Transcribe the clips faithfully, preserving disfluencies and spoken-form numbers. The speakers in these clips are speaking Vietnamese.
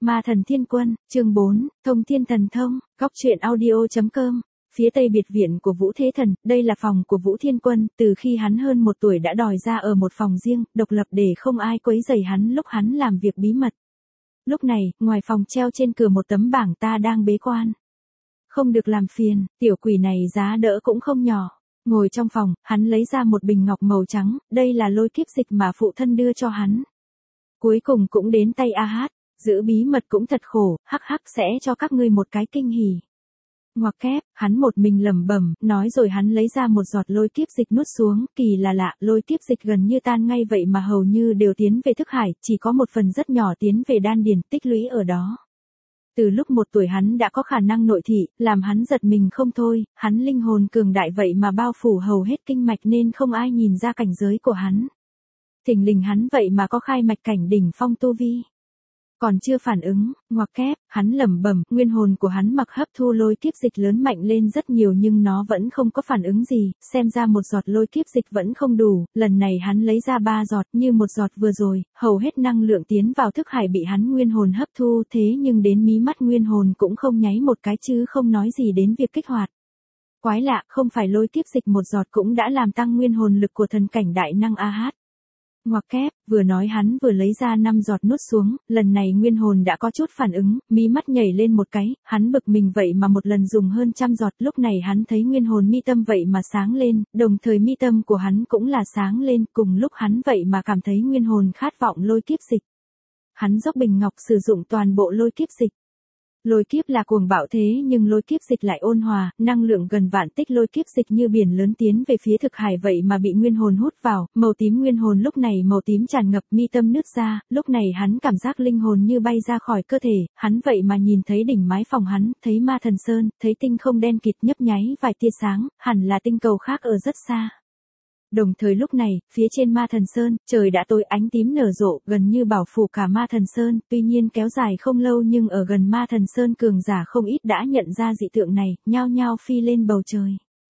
Ma Thần Thiên Quân, chương bốn, Thông Thiên Thần Thông, Góc truyện audio.com. Phía tây biệt viện của Vũ Thế Thần, đây là phòng của Vũ Thiên Quân, từ khi hắn hơn một tuổi đã đòi ra ở một phòng riêng, độc lập để không ai quấy rầy hắn lúc hắn làm việc bí mật. Lúc này, ngoài phòng treo trên cửa một tấm bảng ta đang bế quan. Không được làm phiền, tiểu quỷ này giá đỡ cũng không nhỏ. Ngồi trong phòng, hắn lấy ra một bình ngọc màu trắng, đây là lôi kiếp dịch mà phụ thân đưa cho hắn. Cuối cùng cũng đến tay A Hát, giữ bí mật cũng thật khổ, hắc hắc sẽ cho các ngươi một cái kinh hỉ. Ngoặc kép, hắn một mình lẩm bẩm, nói rồi hắn lấy ra một giọt lôi kiếp dịch nuốt xuống, kỳ là lạ, lôi kiếp dịch gần như tan ngay vậy mà hầu như đều tiến về thức hải, chỉ có một phần rất nhỏ tiến về đan điền, tích lũy ở đó. Từ lúc một tuổi hắn đã có khả năng nội thị, làm hắn giật mình không thôi, hắn linh hồn cường đại vậy mà bao phủ hầu hết kinh mạch nên không ai nhìn ra cảnh giới của hắn. Thình lình hắn vậy mà có khai mạch cảnh đỉnh phong tu vi. Còn chưa phản ứng, ngoặc kép, hắn lẩm bẩm, nguyên hồn của hắn mặc hấp thu lôi kiếp dịch lớn mạnh lên rất nhiều nhưng nó vẫn không có phản ứng gì, xem ra một giọt lôi kiếp dịch vẫn không đủ, lần này hắn lấy ra ba giọt như một giọt vừa rồi, hầu hết năng lượng tiến vào thức hải bị hắn nguyên hồn hấp thu thế nhưng đến mí mắt nguyên hồn cũng không nháy một cái chứ không nói gì đến việc kích hoạt. Quái lạ, không phải lôi kiếp dịch một giọt cũng đã làm tăng nguyên hồn lực của thần cảnh đại năng A Hát. Ngoặc kép, vừa nói hắn vừa lấy ra năm giọt nuốt xuống, lần này nguyên hồn đã có chút phản ứng, mí mắt nhảy lên một cái, hắn bực mình vậy mà một lần dùng hơn trăm giọt, lúc này hắn thấy nguyên hồn mi tâm vậy mà sáng lên, đồng thời mi tâm của hắn cũng là sáng lên, cùng lúc hắn vậy mà cảm thấy nguyên hồn khát vọng lôi kiếp dịch. Hắn dốc bình ngọc sử dụng toàn bộ lôi kiếp dịch. Lôi kiếp là cuồng bạo thế nhưng lôi kiếp dịch lại ôn hòa, năng lượng gần vạn tích lôi kiếp dịch như biển lớn tiến về phía thực hải vậy mà bị nguyên hồn hút vào, màu tím nguyên hồn lúc này màu tím tràn ngập mi tâm nứt ra, lúc này hắn cảm giác linh hồn như bay ra khỏi cơ thể, hắn vậy mà nhìn thấy đỉnh mái phòng hắn, thấy Ma Thần Sơn, thấy tinh không đen kịt nhấp nháy vài tia sáng, hẳn là tinh cầu khác ở rất xa. Đồng thời lúc này, phía trên Ma Thần Sơn, trời đã tối ánh tím nở rộ, gần như bảo phủ cả Ma Thần Sơn, tuy nhiên kéo dài không lâu nhưng ở gần Ma Thần Sơn cường giả không ít đã nhận ra dị tượng này, nhao nhao phi lên bầu trời.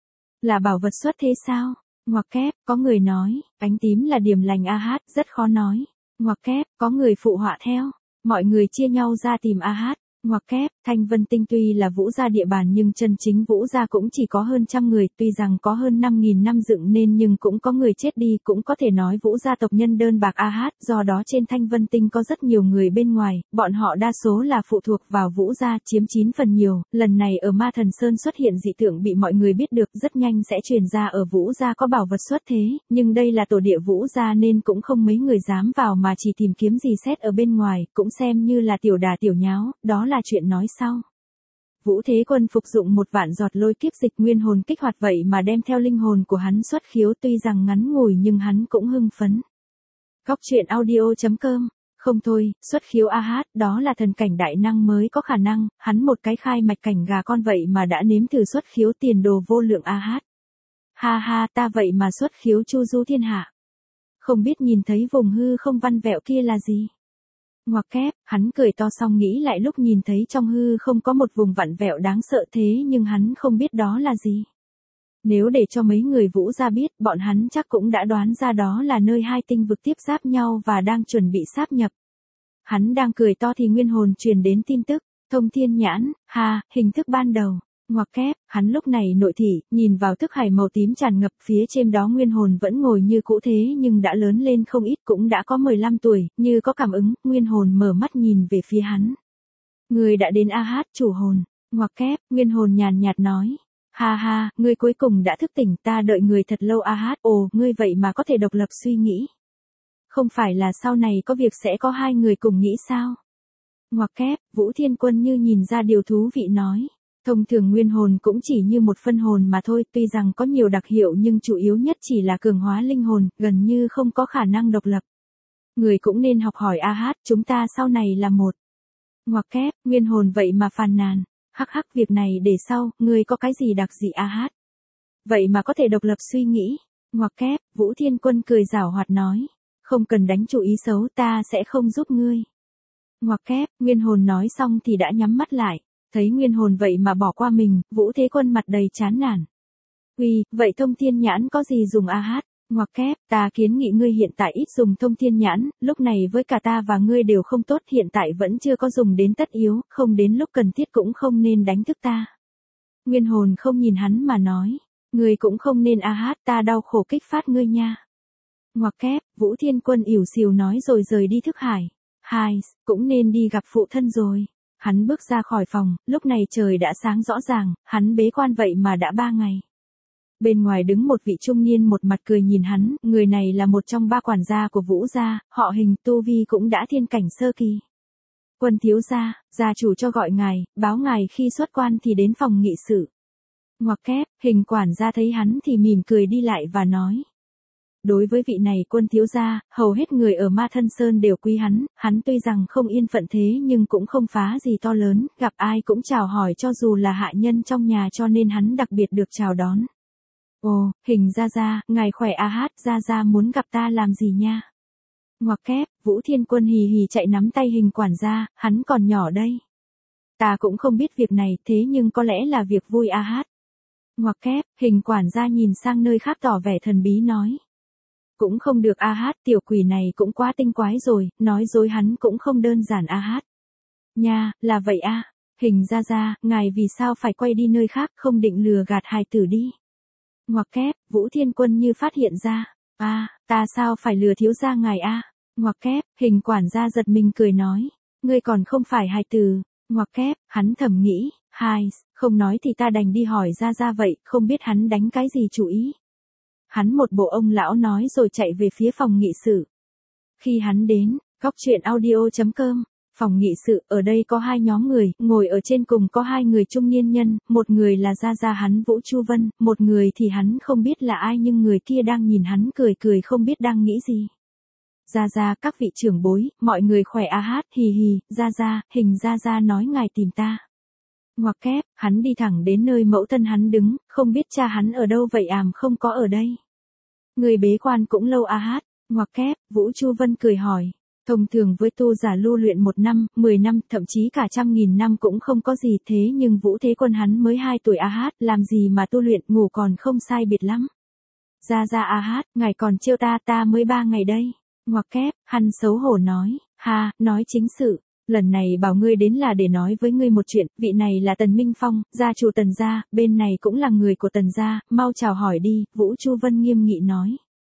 Là bảo vật xuất thế sao? Ngoặc kép, có người nói, ánh tím là điểm lành A Hát, rất khó nói. Ngoặc kép, có người phụ họa theo, mọi người chia nhau ra tìm A Hát. Ngoặc kép, Thanh Vân Tinh tuy là Vũ gia địa bàn nhưng chân chính Vũ gia cũng chỉ có hơn trăm người, tuy rằng có hơn năm nghìn năm dựng nên nhưng cũng có người chết đi, cũng có thể nói Vũ gia tộc nhân đơn bạc A Hát, do đó trên Thanh Vân Tinh có rất nhiều người bên ngoài, bọn họ đa số là phụ thuộc vào Vũ gia, chiếm chín phần nhiều, lần này ở Ma Thần Sơn xuất hiện dị tượng bị mọi người biết được, rất nhanh sẽ truyền ra ở Vũ gia có bảo vật xuất thế, nhưng đây là tổ địa Vũ gia nên cũng không mấy người dám vào mà chỉ tìm kiếm gì xét ở bên ngoài, cũng xem như là tiểu đà tiểu nháo, đó là chuyện nói sau. Vũ Thế Quân phục dụng một vạn giọt lôi kiếp dịch nguyên hồn kích hoạt vậy mà đem theo linh hồn của hắn xuất khiếu tuy rằng ngắn ngủi nhưng hắn cũng hưng phấn. Góc truyện audio.com. Không thôi, xuất khiếu A Hát, đó là thần cảnh đại năng mới có khả năng, hắn một cái khai mạch cảnh gà con vậy mà đã nếm thử xuất khiếu tiền đồ vô lượng A Hát. Ha ha, ta vậy mà xuất khiếu chu du thiên hạ. Không biết nhìn thấy vùng hư không văn vẹo kia là gì? Ngoặc kép, hắn cười to xong nghĩ lại lúc nhìn thấy trong hư không có một vùng vặn vẹo đáng sợ thế nhưng hắn không biết đó là gì. Nếu để cho mấy người Vũ gia biết, bọn hắn chắc cũng đã đoán ra đó là nơi hai tinh vực tiếp giáp nhau và đang chuẩn bị sáp nhập. Hắn đang cười to thì nguyên hồn truyền đến tin tức, thông thiên nhãn, ha, hình thức ban đầu. Ngoặc kép, hắn lúc này nội thị, nhìn vào thức hải màu tím tràn ngập phía trên đó nguyên hồn vẫn ngồi như cũ thế nhưng đã lớn lên không ít cũng đã có mười lăm tuổi, như có cảm ứng, nguyên hồn mở mắt nhìn về phía hắn. Người đã đến A Hát, chủ hồn. Ngoặc kép, nguyên hồn nhàn nhạt nói. Ha ha, ngươi cuối cùng đã thức tỉnh, ta đợi người thật lâu A Hát, ồ, ngươi vậy mà có thể độc lập suy nghĩ. Không phải là sau này có việc sẽ có hai người cùng nghĩ sao? Ngoặc kép, Vũ Thiên Quân như nhìn ra điều thú vị nói. Thông thường nguyên hồn cũng chỉ như một phân hồn mà thôi, tuy rằng có nhiều đặc hiệu nhưng chủ yếu nhất chỉ là cường hóa linh hồn, gần như không có khả năng độc lập. Người cũng nên học hỏi A Hát, chúng ta sau này là một. Ngoặc kép, nguyên hồn vậy mà phàn nàn. Hắc hắc, việc này để sau, người có cái gì đặc dị A Hát? Vậy mà có thể độc lập suy nghĩ. Ngoặc kép, Vũ Thiên Quân cười giảo hoạt nói. Không cần đánh chủ ý xấu, ta sẽ không giúp ngươi. Ngoặc kép, nguyên hồn nói xong thì đã nhắm mắt lại. Thấy nguyên hồn vậy mà bỏ qua mình, Vũ Thế Quân mặt đầy chán nản. Uy, vậy thông thiên nhãn có gì dùng A Hát? Ngoặc kép, ta kiến nghị ngươi hiện tại ít dùng thông thiên nhãn, lúc này với cả ta và ngươi đều không tốt, hiện tại vẫn chưa có dùng đến tất yếu, không đến lúc cần thiết cũng không nên đánh thức ta. Nguyên hồn không nhìn hắn mà nói, ngươi cũng không nên a hát, ta đau khổ kích phát ngươi nha. Ngoặc kép, Vũ Thiên Quân ỉu xìu nói rồi rời đi thức hải. Hai, cũng nên đi gặp phụ thân rồi. Hắn bước ra khỏi phòng, lúc này trời đã sáng rõ ràng, hắn bế quan vậy mà đã ba ngày. Bên ngoài đứng một vị trung niên một mặt cười nhìn hắn, người này là một trong ba quản gia của Vũ gia, họ Hình, tu vi cũng đã thiên cảnh sơ kỳ. Quân thiếu gia, gia chủ cho gọi ngài, báo ngài khi xuất quan thì đến phòng nghị sự. Ngoặc kép, Hình quản gia thấy hắn thì mỉm cười đi lại và nói. Đối với vị này quân thiếu gia, hầu hết người ở Ma Thân Sơn đều quý hắn, hắn tuy rằng không yên phận thế nhưng cũng không phá gì to lớn, gặp ai cũng chào hỏi cho dù là hạ nhân trong nhà, cho nên hắn đặc biệt được chào đón. Ồ, Hình gia gia, ngài khỏe a hát, gia gia muốn gặp ta làm gì nha? Ngoặc kép, Vũ Thiên Quân hì hì chạy nắm tay Hình quản gia, hắn còn nhỏ đây. Ta cũng không biết việc này, thế nhưng có lẽ là việc vui a hát. Ngoặc kép, Hình quản gia nhìn sang nơi khác tỏ vẻ thần bí nói. Cũng không được a hát, tiểu quỷ này cũng quá tinh quái rồi, nói dối hắn cũng không đơn giản a hát. Nha, là vậy a. Hình gia gia, ngài vì sao phải quay đi nơi khác, không định lừa gạt hài tử đi? Ngoặc kép, Vũ Thiên Quân như phát hiện ra. A, à, ta sao phải lừa thiếu gia ngài a? Ngoặc kép, Hình quản gia giật mình cười nói. Ngươi còn không phải hài tử. Ngoặc kép, hắn thầm nghĩ. Hai, không nói thì ta đành đi hỏi gia gia vậy, không biết hắn đánh cái gì chủ ý. Hắn một bộ ông lão nói rồi chạy về phía phòng nghị sự. Khi hắn đến, góc truyện audio chấm com, phòng nghị sự, ở đây có hai nhóm người, ngồi ở trên cùng có hai người trung niên nhân, một người là gia gia hắn Vũ Chu Vân, một người thì hắn không biết là ai nhưng người kia đang nhìn hắn cười cười không biết đang nghĩ gì. Gia gia, các vị trưởng bối, mọi người khỏe a hát, hì hì, gia gia, Hình gia gia nói ngài tìm ta. Ngoặc kép, hắn đi thẳng đến nơi mẫu thân hắn đứng, không biết cha hắn ở đâu vậy àm không có ở đây. Người bế quan cũng lâu a hát, ngoặc kép, Vũ Chu Vân cười hỏi. Thông thường với tu giả lưu luyện một năm, mười năm, thậm chí cả trăm nghìn năm cũng không có gì, thế nhưng Vũ Thế Quân hắn mới hai tuổi a hát, làm gì mà tu luyện, ngủ còn không sai biệt lắm. Gia gia a hát, ngài còn trêu ta, ta mới ba ngày đây. Ngoặc kép, hắn xấu hổ nói, ha, nói chính sự. Lần này bảo ngươi đến là để nói với ngươi một chuyện, vị này là Tần Minh Phong, gia chủ Tần gia, bên này cũng là người của Tần gia, mau chào hỏi đi, Vũ Chu Vân nghiêm nghị nói.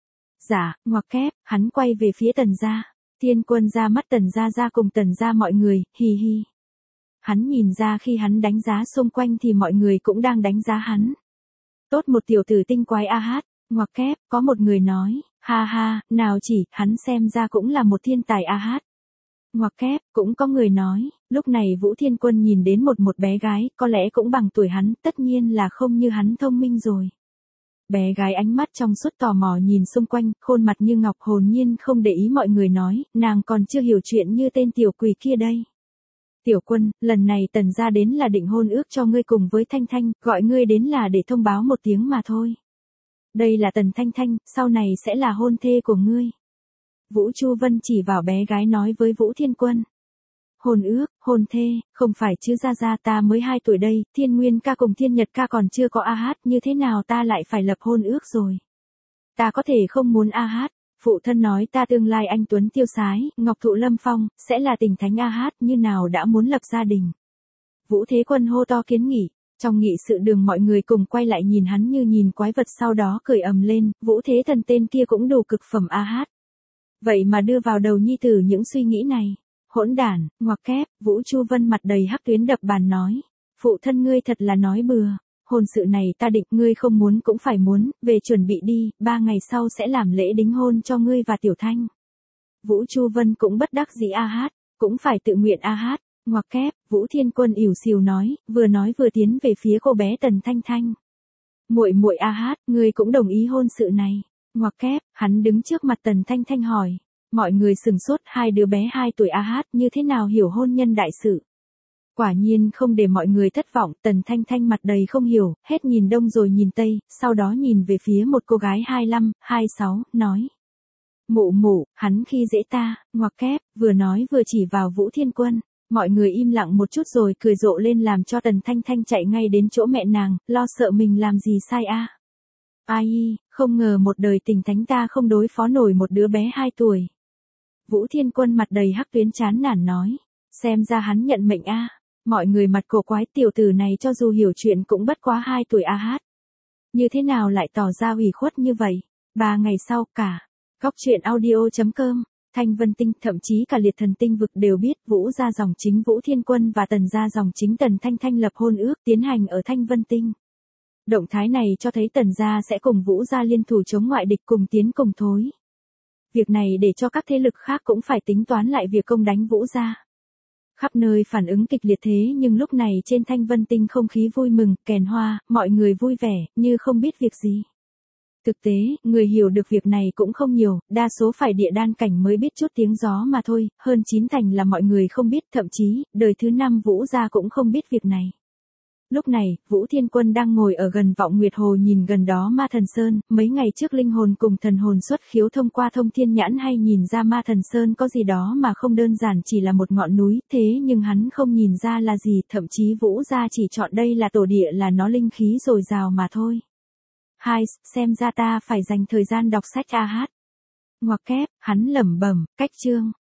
Dạ, ngoặc kép, hắn quay về phía Tần gia. Thiên Quân ra mắt Tần gia ra cùng Tần gia mọi người, hi hi. Hắn nhìn ra khi hắn đánh giá xung quanh thì mọi người cũng đang đánh giá hắn. Tốt một tiểu tử tinh quái a hát, ngoặc kép, có một người nói, ha ha, nào chỉ, hắn xem ra cũng là một thiên tài a hát. Ngoặc kép, cũng có người nói, lúc này Vũ Thiên Quân nhìn đến một một bé gái, có lẽ cũng bằng tuổi hắn, tất nhiên là không như hắn thông minh rồi. Bé gái ánh mắt trong suốt tò mò nhìn xung quanh, khuôn mặt như ngọc hồn nhiên không để ý mọi người nói, nàng còn chưa hiểu chuyện như tên tiểu quỷ kia đây. Tiểu Quân, lần này Tần gia đến là định hôn ước cho ngươi cùng với Thanh Thanh, gọi ngươi đến là để thông báo một tiếng mà thôi. Đây là Tần Thanh Thanh, sau này sẽ là hôn thê của ngươi. Vũ Chu Vân chỉ vào bé gái nói với Vũ Thiên Quân. Hôn ước, hôn thê, không phải chứ gia gia, ta mới hai tuổi đây, Thiên Nguyên ca cùng Thiên Nhật ca còn chưa có a hát, như thế nào ta lại phải lập hôn ước rồi. Ta có thể không muốn a hát, phụ thân nói ta tương lai anh tuấn tiêu sái, ngọc thụ lâm phong, sẽ là tình thánh a hát, như nào đã muốn lập gia đình. Vũ Thế Quân hô to kiến nghị, trong nghị sự đường mọi người cùng quay lại nhìn hắn như nhìn quái vật, sau đó cười ầm lên, Vũ Thế Thần tên kia cũng đủ cực phẩm a hát. Vậy mà đưa vào đầu nhi tử những suy nghĩ này. Hỗn đản, ngoặc kép, Vũ Chu Vân mặt đầy hắc tuyến đập bàn nói. Phụ thân ngươi thật là nói bừa. Hôn sự này ta định, ngươi không muốn cũng phải muốn, về chuẩn bị đi, ba ngày sau sẽ làm lễ đính hôn cho ngươi và Tiểu Thanh. Vũ Chu Vân cũng bất đắc dĩ a hát, cũng phải tự nguyện a hát, ngoặc kép, Vũ Thiên Quân ỉu xìu nói, vừa nói vừa tiến về phía cô bé Tần Thanh Thanh. Muội muội a hát, ngươi cũng đồng ý hôn sự này. Ngoặc kép, hắn đứng trước mặt Tần Thanh Thanh hỏi. Mọi người sừng sốt, hai đứa bé hai tuổi a hát như thế nào hiểu hôn nhân đại sự. Quả nhiên không để mọi người thất vọng, Tần Thanh Thanh mặt đầy không hiểu, hết nhìn đông rồi nhìn tây, sau đó nhìn về phía một cô gái hai lăm, hai sáu, nói. Mụ mụ, hắn khi dễ ta, ngoặc kép, vừa nói vừa chỉ vào Vũ Thiên Quân. Mọi người im lặng một chút rồi cười rộ lên làm cho Tần Thanh Thanh chạy ngay đến chỗ mẹ nàng, lo sợ mình làm gì sai a. Ai, không ngờ một đời tình thánh ta không đối phó nổi một đứa bé hai tuổi. Vũ Thiên Quân mặt đầy hắc tuyến chán nản nói. Xem ra hắn nhận mệnh a. Mọi người mặt cổ quái, tiểu tử này cho dù hiểu chuyện cũng bất quá hai tuổi a hát. Như thế nào lại tỏ ra ủy khuất như vậy? Ba ngày sau cả. Góc truyện audio.com. Thanh Vân Tinh, thậm chí cả liệt thần tinh vực đều biết Vũ gia dòng chính Vũ Thiên Quân và Tần gia dòng chính Tần Thanh Thanh lập hôn ước tiến hành ở Thanh Vân Tinh. Động thái này cho thấy Tần gia sẽ cùng Vũ gia liên thủ chống ngoại địch, cùng tiến cùng thối. Việc này để cho các thế lực khác cũng phải tính toán lại việc công đánh Vũ gia. Khắp nơi phản ứng kịch liệt thế nhưng lúc này trên Thanh Vân Tinh không khí vui mừng, kèn hoa, mọi người vui vẻ, như không biết việc gì. Thực tế, người hiểu được việc này cũng không nhiều, đa số phải địa đan cảnh mới biết chút tiếng gió mà thôi, hơn chín thành là mọi người không biết, thậm chí, đời thứ năm Vũ gia cũng không biết việc này. Lúc này, Vũ Thiên Quân đang ngồi ở gần Vọng Nguyệt Hồ nhìn gần đó Ma Thần Sơn, mấy ngày trước linh hồn cùng thần hồn xuất khiếu thông qua thông thiên nhãn hay nhìn ra Ma Thần Sơn có gì đó mà không đơn giản chỉ là một ngọn núi, thế nhưng hắn không nhìn ra là gì, thậm chí Vũ gia chỉ chọn đây là tổ địa là nó linh khí dồi dào mà thôi. Hai, xem ra ta phải dành thời gian đọc sách a hát. Ngoặc kép, hắn lẩm bẩm, cách chương.